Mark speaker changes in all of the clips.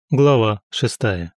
Speaker 1: Глава 6.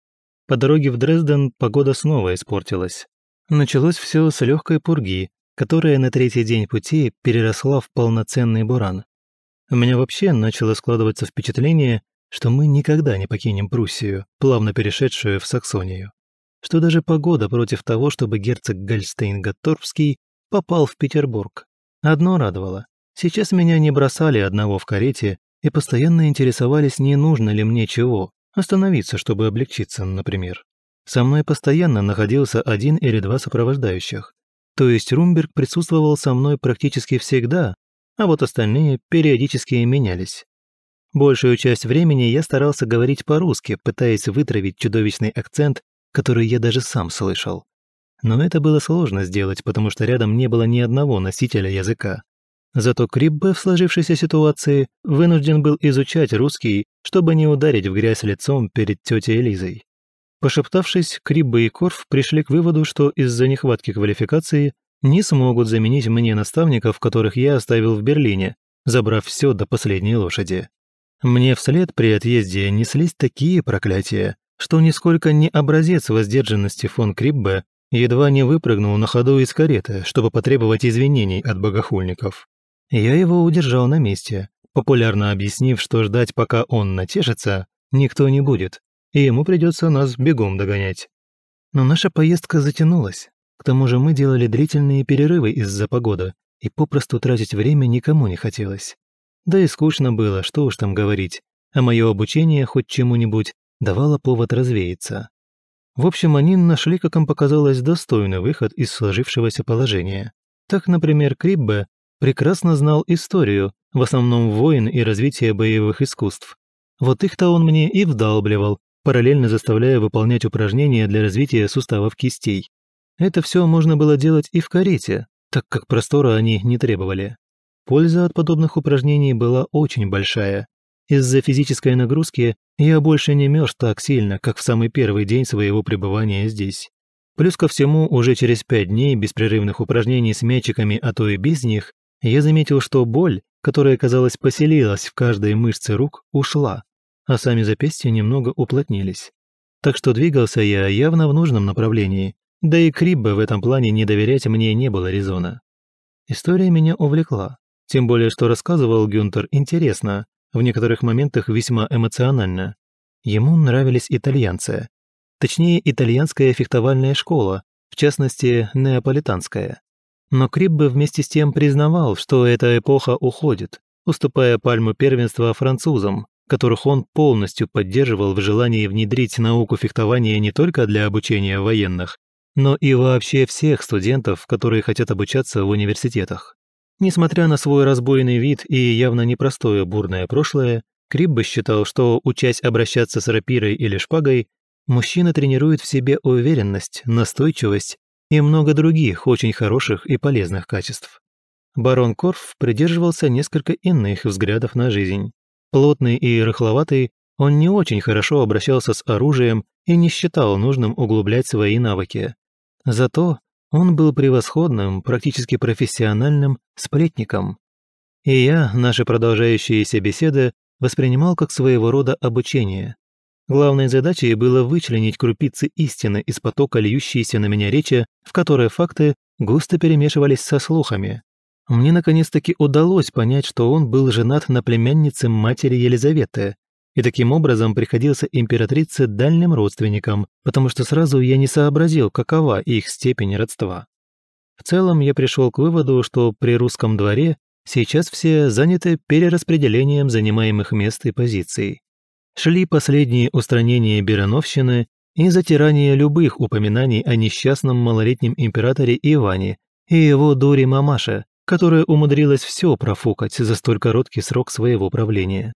Speaker 1: По дороге в Дрезден погода снова испортилась. Началось все с легкой пурги, которая на третий день пути переросла в полноценный буран. У меня вообще начало складываться впечатление, что мы никогда не покинем Пруссию, плавно перешедшую в Саксонию. Что даже погода против того, чтобы герцог Гольштейн-Готторпский попал в Петербург. Одно радовало. Сейчас меня не бросали одного в карете и постоянно интересовались, не нужно ли мне чего, остановиться, чтобы облегчиться, например. Со мной постоянно находился один или два сопровождающих. То есть Румберг присутствовал со мной практически всегда, а вот остальные периодически менялись. Большую часть времени я старался говорить по-русски, пытаясь вытравить чудовищный акцент, который я даже сам слышал. Но это было сложно сделать, потому что рядом не было ни одного носителя языка. Зато Криббе в сложившейся ситуации вынужден был изучать русский, чтобы не ударить в грязь лицом перед тетей Лизой. Пошептавшись, Криббе и Корф пришли к выводу, что из-за нехватки квалификации не смогут заменить мне наставников, которых я оставил в Берлине, забрав все до последней лошади. Мне вслед при отъезде неслись такие проклятия, что нисколько не образец воздержанности фон Криббе едва не выпрыгнул на ходу из кареты, чтобы потребовать извинений от богохульников. Я его удержал на месте, популярно объяснив, что ждать, пока он натешится, никто не будет, и ему придется нас бегом догонять. Но наша поездка затянулась. К тому же мы делали длительные перерывы из-за погоды, и попросту тратить время никому не хотелось. Да и скучно было, что уж там говорить, а мое обучение хоть чему-нибудь давало повод развеяться. В общем, они нашли, как им показалось, достойный выход из сложившегося положения. Так, например, Криббе прекрасно знал историю, в основном войн и развитие боевых искусств. Вот их-то он мне и вдалбливал, параллельно заставляя выполнять упражнения для развития суставов кистей. Это все можно было делать и в карете, так как простора они не требовали. Польза от подобных упражнений была очень большая. Из-за физической нагрузки я больше не мерз так сильно, как в самый первый день своего пребывания здесь. Плюс ко всему, уже через 5 дней беспрерывных упражнений с мячиками, а то и без них, я заметил, что боль, которая, казалось, поселилась в каждой мышце рук, ушла, а сами запястья немного уплотнились. Так что двигался я явно в нужном направлении, да и Криббе в этом плане не доверять мне не было резона. История меня увлекла, тем более, что рассказывал Гюнтер интересно, в некоторых моментах весьма эмоционально. Ему нравились итальянцы, точнее, итальянская фехтовальная школа, в частности, неаполитанская. Но Криббе вместе с тем признавал, что эта эпоха уходит, уступая пальму первенства французам, которых он полностью поддерживал в желании внедрить науку фехтования не только для обучения военных, но и вообще всех студентов, которые хотят обучаться в университетах. Несмотря на свой разбойный вид и явно непростое бурное прошлое, Криббе считал, что, учась обращаться с рапирой или шпагой, мужчина тренирует в себе уверенность, настойчивость и много других очень хороших и полезных качеств. Барон Корф придерживался несколько иных взглядов на жизнь. Плотный и рыхловатый, он не очень хорошо обращался с оружием и не считал нужным углублять свои навыки. Зато он был превосходным, практически профессиональным сплетником. И я наши продолжающиеся беседы воспринимал как своего рода обучение. Главной задачей было вычленить крупицы истины из потока льющейся на меня речи, в которой факты густо перемешивались со слухами. Мне наконец-таки удалось понять, что он был женат на племяннице матери Елизаветы, и таким образом приходился императрице дальним родственникам, потому что сразу я не сообразил, какова их степень родства. В целом я пришел к выводу, что при русском дворе сейчас все заняты перераспределением занимаемых мест и позиций. Шли последние устранения Берановщины и затирание любых упоминаний о несчастном малолетнем императоре Иване и его дуре мамаше, которая умудрилась все профукать за столь короткий срок своего правления.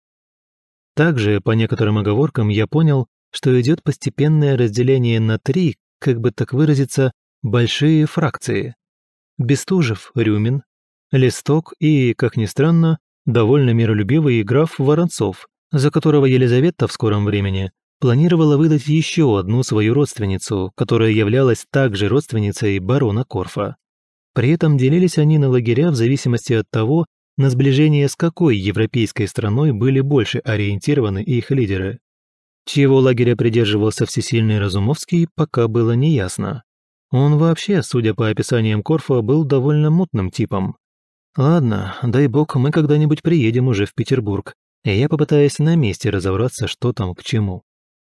Speaker 1: Также, по некоторым оговоркам, я понял, что идет постепенное разделение на 3, как бы так выразиться, большие фракции. Бестужев – Рюмин, Листок и, как ни странно, довольно миролюбивый граф Воронцов, за которого Елизавета в скором времени планировала выдать еще одну свою родственницу, которая являлась также родственницей барона Корфа. При этом делились они на лагеря в зависимости от того, на сближение с какой европейской страной были больше ориентированы их лидеры. Чьего лагеря придерживался всесильный Разумовский, пока было неясно. Он вообще, судя по описаниям Корфа, был довольно мутным типом. Ладно, дай бог, мы когда-нибудь приедем уже в Петербург, и я попытаюсь на месте разобраться, что там к чему.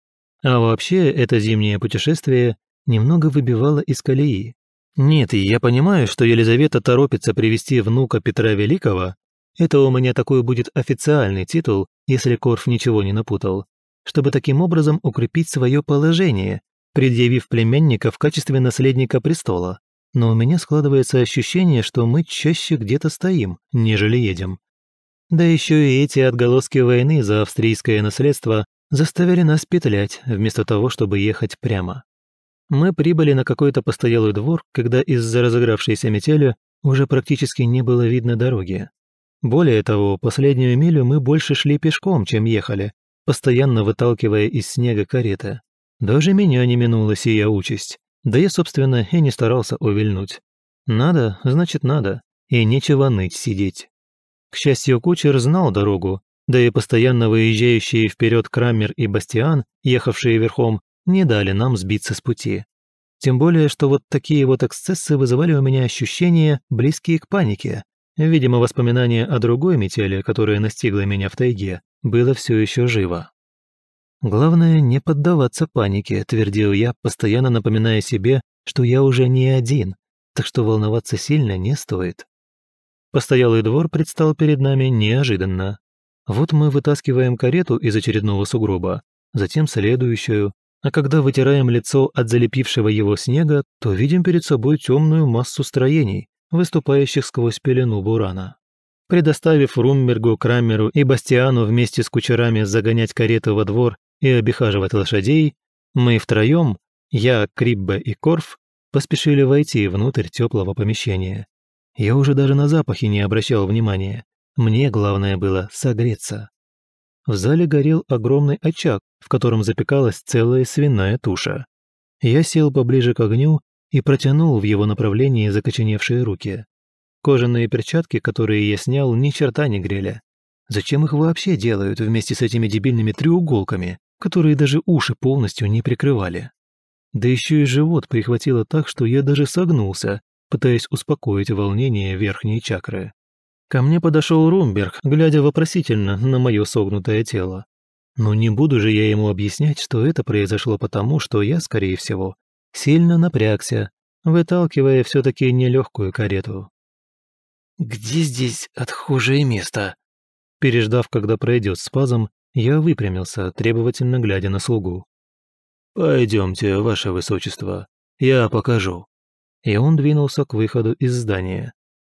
Speaker 1: А вообще, это зимнее путешествие немного выбивало из колеи. Нет, я понимаю, что Елизавета торопится привести внука Петра Великого. Это у меня такой будет официальный титул, если Корф ничего не напутал, чтобы таким образом укрепить свое положение, предъявив племянника в качестве наследника престола. Но у меня складывается ощущение, что мы чаще где-то стоим, нежели едем. Да еще и эти отголоски войны за австрийское наследство заставили нас петлять, вместо того, чтобы ехать прямо. Мы прибыли на какой-то постоялый двор, когда из-за разыгравшейся метели уже практически не было видно дороги. Более того, последнюю милю мы больше шли пешком, чем ехали, постоянно выталкивая из снега кареты. Даже меня не минула сия участь. Да я, собственно, и не старался увильнуть. Надо, значит надо, и нечего ныть сидеть. К счастью, кучер знал дорогу, да и постоянно выезжающие вперед Крамер и Бастиан, ехавшие верхом, не дали нам сбиться с пути. Тем более, что вот такие вот эксцессы вызывали у меня ощущения, близкие к панике. Видимо, воспоминание о другой метели, которая настигла меня в тайге, было все еще живо. «Главное, не поддаваться панике», – твердил я, постоянно напоминая себе, что я уже не один, так что волноваться сильно не стоит. Постоялый двор предстал перед нами неожиданно. Вот мы вытаскиваем карету из очередного сугроба, затем следующую, а когда вытираем лицо от залепившего его снега, то видим перед собой темную массу строений, выступающих сквозь пелену бурана. Предоставив Румбергу, Крамеру и Бастиану вместе с кучерами загонять кареты во двор и обихаживать лошадей, мы втроем, я, Криббе и Корф, поспешили войти внутрь теплого помещения. Я уже даже на запахи не обращал внимания. Мне главное было согреться. В зале горел огромный очаг, в котором запекалась целая свиная туша. Я сел поближе к огню и протянул в его направлении закоченевшие руки. Кожаные перчатки, которые я снял, ни черта не грели. Зачем их вообще делают вместе с этими дебильными треуголками, которые даже уши полностью не прикрывали? Да еще и живот прихватило так, что я даже согнулся, пытаясь успокоить волнение верхней чакры. Ко мне подошел Румберг, глядя вопросительно на мое согнутое тело. Но не буду же я ему объяснять, что это произошло потому, что я, скорее всего, сильно напрягся, выталкивая все-таки нелегкую карету. «Где здесь отхожее место?» Переждав, когда пройдет спазм, я выпрямился, требовательно глядя на слугу. «Пойдемте, ваше высочество, я покажу». И он двинулся к выходу из здания.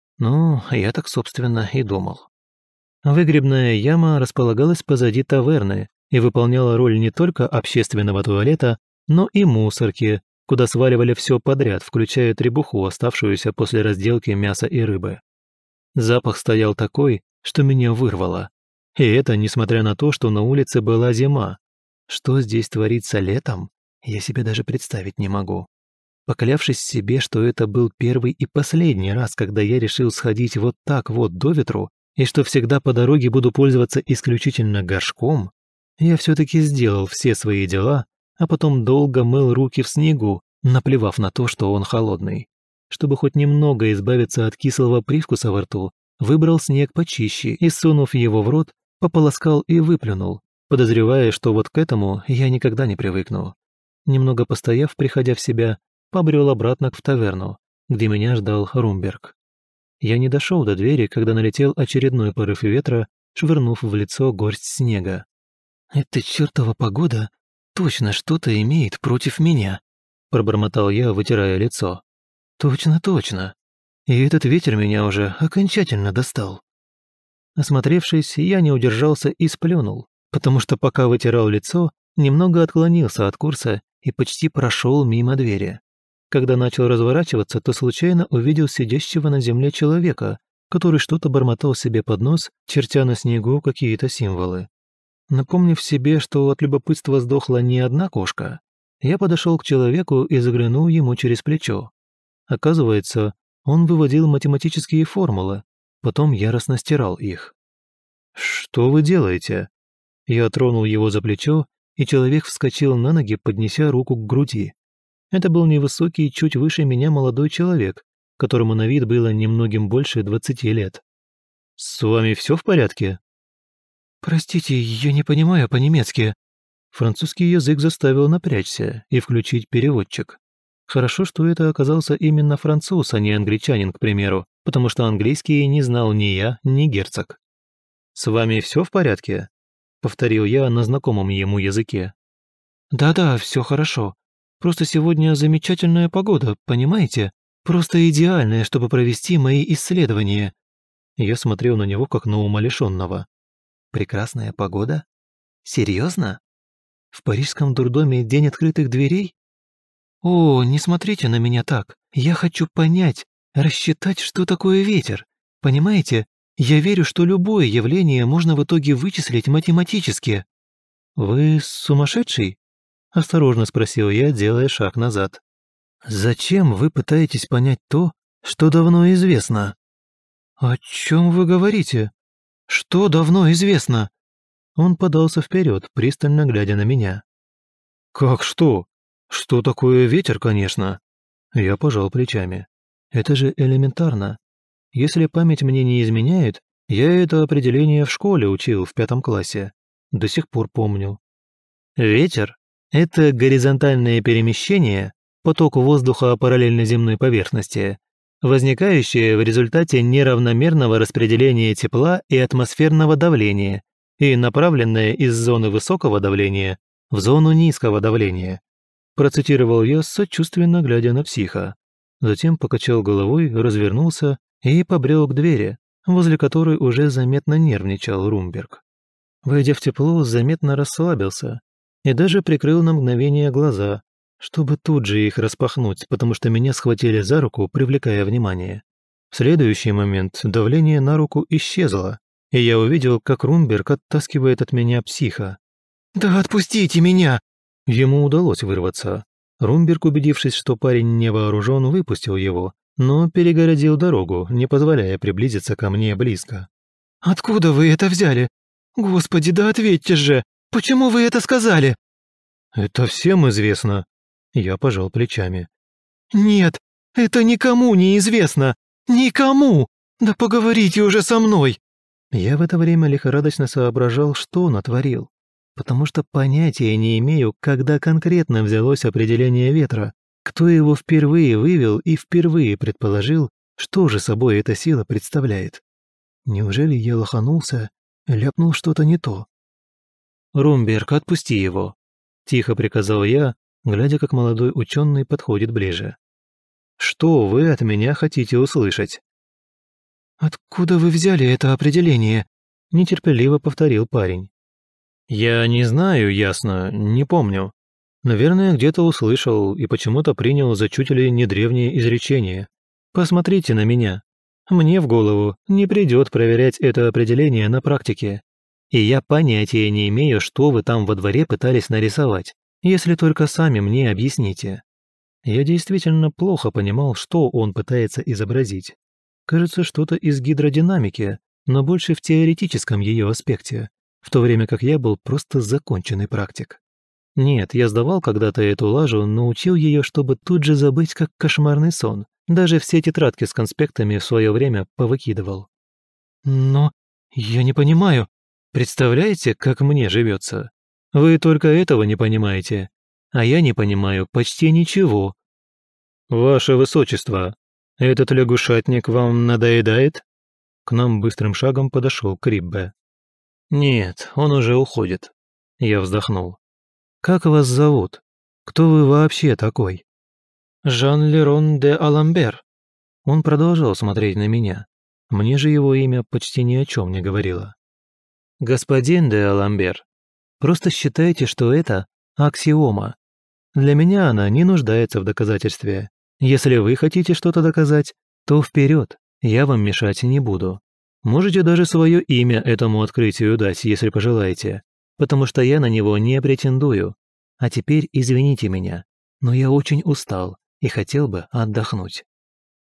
Speaker 1: Ну, я так, собственно, и думал. Выгребная яма располагалась позади таверны и выполняла роль не только общественного туалета, но и мусорки, куда сваливали все подряд, включая требуху, оставшуюся после разделки мяса и рыбы. Запах стоял такой, что меня вырвало. И это несмотря на то, что на улице была зима. Что здесь творится летом, я себе даже представить не могу. Поклявшись себе, что это был первый и последний раз, когда я решил сходить вот так вот до ветру, и что всегда по дороге буду пользоваться исключительно горшком, я все-таки сделал все свои дела, а потом долго мыл руки в снегу, наплевав на то, что он холодный. Чтобы хоть немного избавиться от кислого привкуса во рту, выбрал снег почище и, сунув его в рот, пополоскал и выплюнул, подозревая, что вот к этому я никогда не привыкну. Немного постояв, приходя в себя, побрел обратно в таверну, где меня ждал Румберг. Я не дошел до двери, когда налетел очередной порыв ветра, швырнув в лицо горсть снега. «Эта чертова погода точно что-то имеет против меня», пробормотал я, вытирая лицо. «Точно, точно. И этот ветер меня уже окончательно достал». Осмотревшись, я не удержался и сплюнул, потому что пока вытирал лицо, немного отклонился от курса и почти прошел мимо двери. Когда начал разворачиваться, то случайно увидел сидящего на земле человека, который что-то бормотал себе под нос, чертя на снегу какие-то символы. Напомнив себе, что от любопытства сдохла не одна кошка, я подошел к человеку и заглянул ему через плечо. Оказывается, он выводил математические формулы, потом яростно стирал их. «Что вы делаете?» Я тронул его за плечо и человек вскочил на ноги, поднеся руку к груди. Это был невысокий, чуть выше меня молодой человек, которому на вид было немногим больше 20 лет. «С вами все в порядке?» «Простите, я не понимаю по-немецки». Французский язык заставил напрячься и включить переводчик. Хорошо, что это оказался именно француз, а не англичанин, к примеру, потому что английский не знал ни я, ни герцог. «С вами все в порядке?» — повторил я на знакомом ему языке. «Да-да, все хорошо. Просто сегодня замечательная погода, понимаете? Просто идеальная, чтобы провести мои исследования». Я смотрел на него как на умалишенного. «Прекрасная погода? Серьезно? В парижском дурдоме день открытых дверей? О, не смотрите на меня так. Я хочу понять, рассчитать, что такое ветер. Понимаете? Я верю, что любое явление можно в итоге вычислить математически». «Вы сумасшедший?» – осторожно спросил я, делая шаг назад. «Зачем вы пытаетесь понять то, что давно известно?» «О чем вы говорите? Что давно известно?» Он подался вперед, пристально глядя на меня. «Как что? Что такое ветер, конечно?» Я пожал плечами. «Это же элементарно. Если память мне не изменяет, я это определение в школе учил в 5 классе. До сих пор помню. Ветер – это горизонтальное перемещение, поток воздуха параллельно земной поверхности, возникающее в результате неравномерного распределения тепла и атмосферного давления и направленное из зоны высокого давления в зону низкого давления. Процитировал я, сочувственно глядя на психа. Затем покачал головой, развернулся и побрел к двери, возле которой уже заметно нервничал Румберг. Войдя в тепло, заметно расслабился и даже прикрыл на мгновение глаза, чтобы тут же их распахнуть, потому что меня схватили за руку, привлекая внимание. В следующий момент давление на руку исчезло, и я увидел, как Румберг оттаскивает от меня психа. «Да отпустите меня!» Ему удалось вырваться. Румберг, убедившись, что парень не вооружен, выпустил его, но перегородил дорогу, не позволяя приблизиться ко мне близко. «Откуда вы это взяли? Господи, да ответьте же! Почему вы это сказали?» «Это всем известно». Я пожал плечами. «Нет, это никому не известно! Никому! Да поговорите уже со мной!» Я в это время лихорадочно соображал, что натворил, потому что понятия не имею, когда конкретно взялось определение ветра, кто его впервые вывел и впервые предположил, что же собой эта сила представляет. Неужели я лоханулся, ляпнул что-то не то? «Румберг, отпусти его», – тихо приказал я, глядя, как молодой ученый подходит ближе. «Что вы от меня хотите услышать?» «Откуда вы взяли это определение?» – нетерпеливо повторил парень. «Я не знаю, ясно, не помню. Наверное, где-то услышал и почему-то принял за чуть ли не древнее изречение. Посмотрите на меня. Мне в голову не придет проверять это определение на практике. И я понятия не имею, что вы там во дворе пытались нарисовать, если только сами мне объясните». Я действительно плохо понимал, что он пытается изобразить. Кажется, что-то из гидродинамики, но больше в теоретическом ее аспекте, в то время как я был просто законченный практик. Нет, я сдавал когда-то эту лажу, но учил ее, чтобы тут же забыть, как кошмарный сон. Даже все тетрадки с конспектами в свое время повыкидывал. «Но я не понимаю. Представляете, как мне живется? Вы только этого не понимаете, а я не понимаю почти ничего». «Ваше Высочество, этот лягушатник вам надоедает?» К нам быстрым шагом подошел Криббе. «Нет, он уже уходит». Я вздохнул. «Как вас зовут? Кто вы вообще такой?» «Жан Лерон де Аламбер». Он продолжал смотреть на меня. Мне же его имя почти ни о чем не говорило. «Господин де Аламбер, просто считайте, что это аксиома. Для меня она не нуждается в доказательстве. Если вы хотите что-то доказать, то вперед, я вам мешать не буду. Можете даже свое имя этому открытию дать, если пожелаете, потому что я на него не претендую. А теперь извините меня, но я очень устал и хотел бы отдохнуть».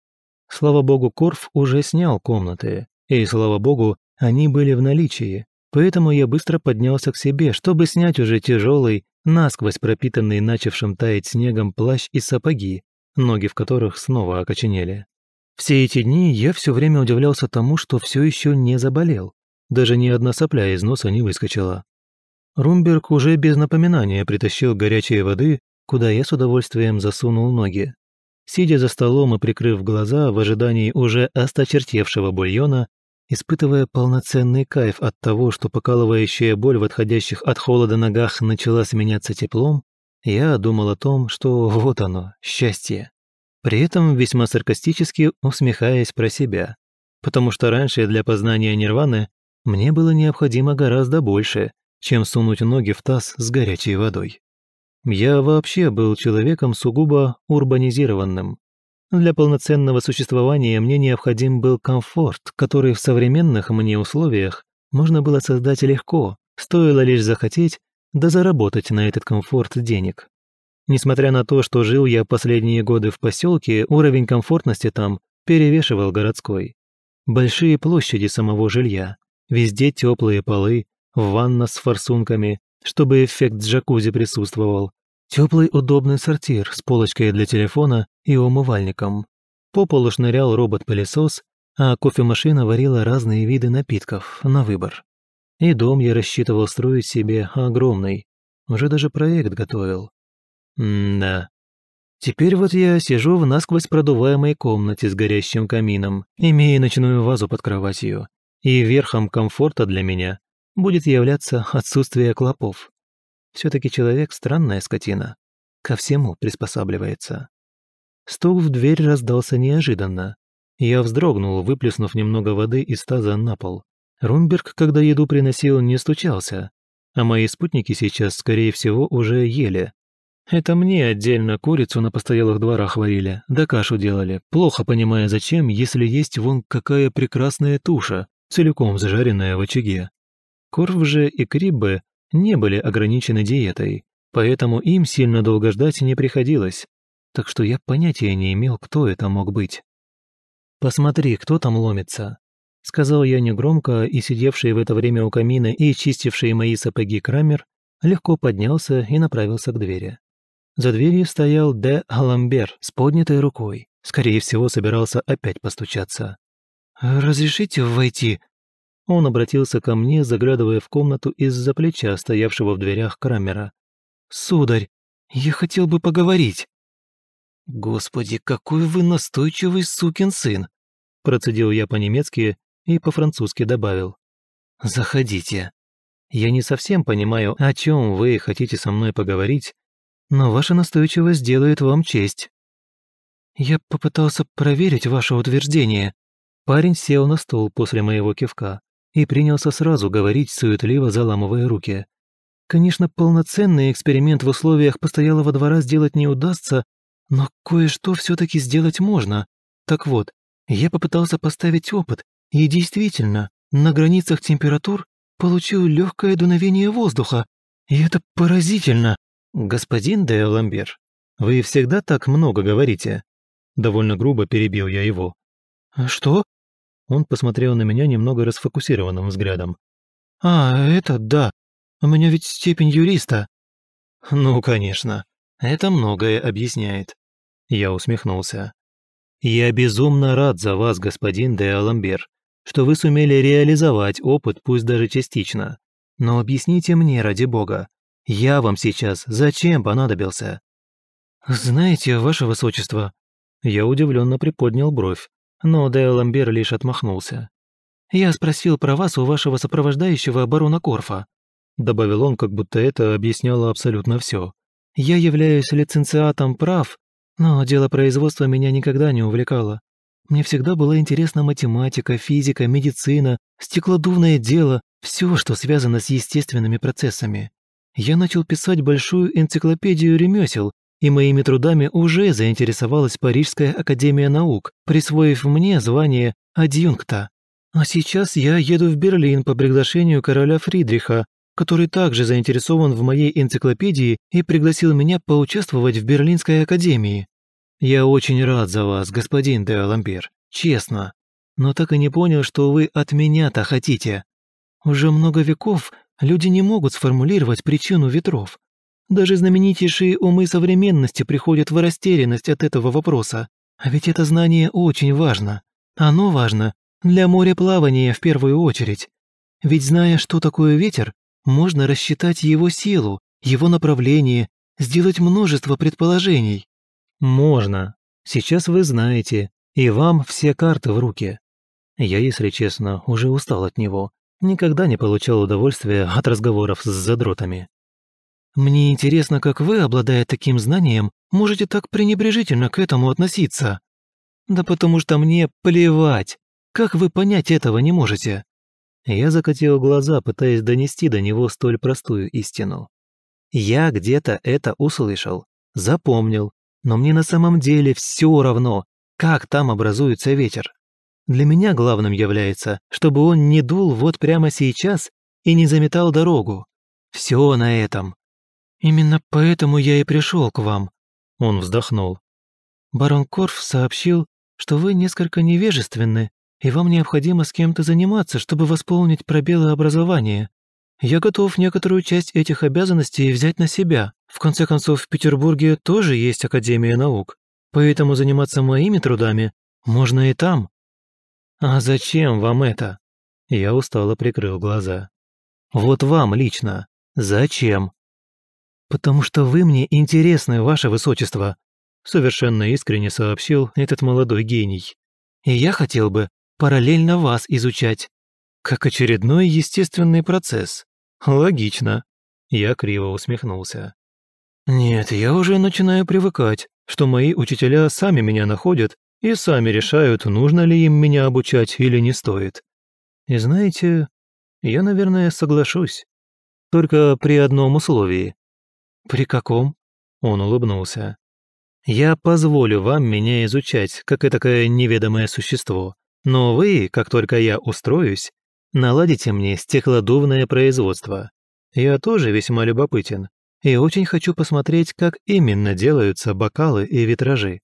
Speaker 1: Слава богу, Корф уже снял комнаты, и, слава богу, они были в наличии, Поэтому я быстро поднялся к себе, чтобы снять уже тяжелый, насквозь пропитанный начавшим таять снегом плащ и сапоги, ноги в которых снова окоченели. Все эти дни я все время удивлялся тому, что все еще не заболел. Даже ни одна сопля из носа не выскочила. Румберг уже без напоминания притащил горячей воды, куда я с удовольствием засунул ноги. Сидя за столом и прикрыв глаза в ожидании уже осточертевшего бульона, испытывая полноценный кайф от того, что покалывающая боль в отходящих от холода ногах начала сменяться теплом, я думал о том, что вот оно, счастье. При этом весьма саркастически усмехаясь про себя. Потому что раньше для познания нирваны мне было необходимо гораздо больше, чем сунуть ноги в таз с горячей водой. Я вообще был человеком сугубо урбанизированным. Для полноценного существования мне необходим был комфорт, который в современных мне условиях можно было создать легко, стоило лишь захотеть, да заработать на этот комфорт денег. Несмотря на то, что жил я последние годы в поселке, уровень комфортности там перевешивал городской. Большие площади самого жилья, везде теплые полы, ванна с форсунками, чтобы эффект джакузи присутствовал, теплый удобный сортир с полочкой для телефона и умывальником. По полу шнырял робот-пылесос, а кофемашина варила разные виды напитков на выбор. И дом я рассчитывал строить себе огромный, уже даже проект готовил. Да. Теперь вот я сижу в насквозь продуваемой комнате с горящим камином, имея ночную вазу под кроватью, и верхом комфорта для меня будет являться отсутствие клопов. Все-таки человек странная скотина, ко всему приспосабливается. Стук в дверь раздался неожиданно. Я вздрогнул, выплеснув немного воды из таза на пол. Румберг, когда еду приносил, не стучался, а мои спутники сейчас, скорее всего, уже ели. Это мне отдельно курицу на постоялых дворах варили, да кашу делали, плохо понимая зачем, если есть вон какая прекрасная туша, целиком зажаренная в очаге. Корф же и Криббе не были ограничены диетой, поэтому им сильно долго ждать не приходилось, так что я понятия не имел, кто это мог быть. «Посмотри, кто там ломится», — сказал я негромко, и сидевший в это время у камина и чистивший мои сапоги Крамер легко поднялся и направился к двери. За дверью стоял де Аламбер с поднятой рукой. Скорее всего, собирался опять постучаться. «Разрешите войти?» Он обратился ко мне, заглядывая в комнату из-за плеча, стоявшего в дверях Крамера. «Сударь, я хотел бы поговорить». «Господи, какой вы настойчивый сукин сын!» Процедил я по-немецки и по-французски добавил. «Заходите. Я не совсем понимаю, о чем вы хотите со мной поговорить, но ваша настойчивость делает вам честь». «Я попытался проверить ваше утверждение». Парень сел на стул после моего кивка и принялся сразу говорить, суетливо заламывая руки. «Конечно, полноценный эксперимент в условиях постоялого двора сделать не удастся, но кое-что все-таки сделать можно. Так вот, я попытался поставить опыт, и действительно, на границах температур получил легкое дуновение воздуха, и это поразительно». «Господин де Ламбер, вы всегда так много говорите?» Довольно грубо перебил я его. «Что?» Он посмотрел на меня немного расфокусированным взглядом. Это да. У меня ведь степень юриста». «Ну, конечно. Это многое объясняет». Я усмехнулся. «Я безумно рад за вас, господин де Аламбер, что вы сумели реализовать опыт, пусть даже частично. Но объясните мне, ради бога, я вам сейчас зачем понадобился?» «Знаете, ваше высочество...» Я удивленно приподнял бровь, но де Аламбер лишь отмахнулся. «Я спросил про вас у вашего сопровождающего барона Корфа», добавил он, как будто это объясняло абсолютно все. «Я являюсь лицензиатом прав, но дело производства меня никогда не увлекало. Мне всегда была интересна математика, физика, медицина, стеклодувное дело, все, что связано с естественными процессами. Я начал писать большую энциклопедию ремесел, и моими трудами уже заинтересовалась Парижская академия наук, присвоив мне звание адъюнкта. А сейчас я еду в Берлин по приглашению короля Фридриха, который также заинтересован в моей энциклопедии и пригласил меня поучаствовать в Берлинской академии. Я очень рад за вас, господин де Ламбер, честно, но так и не понял, что вы от меня-то хотите». Уже много веков люди не могут сформулировать причину ветров. Даже знаменитейшие умы современности приходят в растерянность от этого вопроса. А ведь это знание очень важно. Оно важно для мореплавания в первую очередь. Ведь зная, что такое ветер, можно рассчитать его силу, его направление, сделать множество предположений. Можно. Сейчас вы знаете, и вам все карты в руки. Я, если честно, уже устал от него. Никогда не получал удовольствия от разговоров с задротами. Мне интересно, как вы, обладая таким знанием, можете так пренебрежительно к этому относиться. Да потому что мне плевать. Как вы понять этого не можете? Я закатил глаза, пытаясь донести до него столь простую истину. Я где-то это услышал, запомнил, но мне на самом деле все равно, как там образуется ветер. Для меня главным является, чтобы он не дул вот прямо сейчас и не заметал дорогу. Все на этом. Именно поэтому я и пришел к вам. Он вздохнул. Барон Корф сообщил, что вы несколько невежественны, и вам необходимо с кем-то заниматься, чтобы восполнить пробелы образования. Я готов некоторую часть этих обязанностей взять на себя. В конце концов, в Петербурге тоже есть Академия наук, поэтому заниматься моими трудами можно и там. А зачем вам это? Я устало прикрыл глаза. Вот вам лично. Зачем? Потому что вы мне интересны, ваше высочество, совершенно искренне сообщил этот молодой гений. И я хотел бы параллельно вас изучать. Как очередной естественный процесс. Логично. Я криво усмехнулся. Нет, я уже начинаю привыкать, что мои учителя сами меня находят и сами решают, нужно ли им меня обучать или не стоит. И знаете, я, наверное, соглашусь. Только при одном условии. При каком? Он улыбнулся. Я позволю вам меня изучать, как этакое неведомое существо. Но вы, как только я устроюсь, наладите мне стеклодувное производство. Я тоже весьма любопытен и очень хочу посмотреть, как именно делаются бокалы и витражи.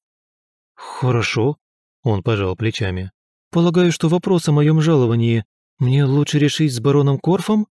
Speaker 1: Хорошо, он пожал плечами. Полагаю, что вопрос о моем жаловании мне лучше решить с бароном Корфом?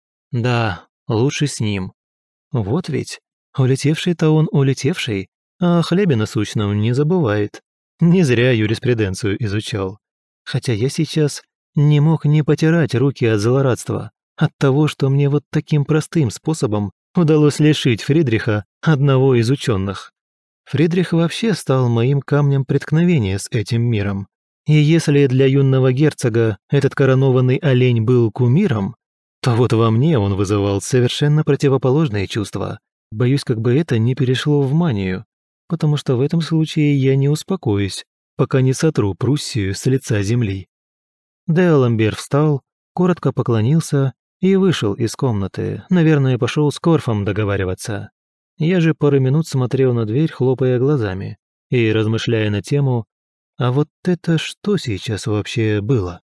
Speaker 1: Да, лучше с ним. Вот ведь, улетевший-то он улетевший, а о хлебе насущном не забывает. Не зря юриспруденцию изучал. Хотя я сейчас не мог не потирать руки от злорадства, от того, что мне вот таким простым способом удалось лишить Фридриха одного из ученых. Фридрих вообще стал моим камнем преткновения с этим миром. И если для юного герцога этот коронованный олень был кумиром, то вот во мне он вызывал совершенно противоположные чувства. Боюсь, как бы это не перешло в манию, потому что в этом случае я не успокоюсь, пока не сотру Пруссию с лица земли. Де'Аламбер встал, коротко поклонился и вышел из комнаты, наверное, пошел с Корфом договариваться. Я же пару минут смотрел на дверь, хлопая глазами, и размышляя на тему, а вот это что сейчас вообще было?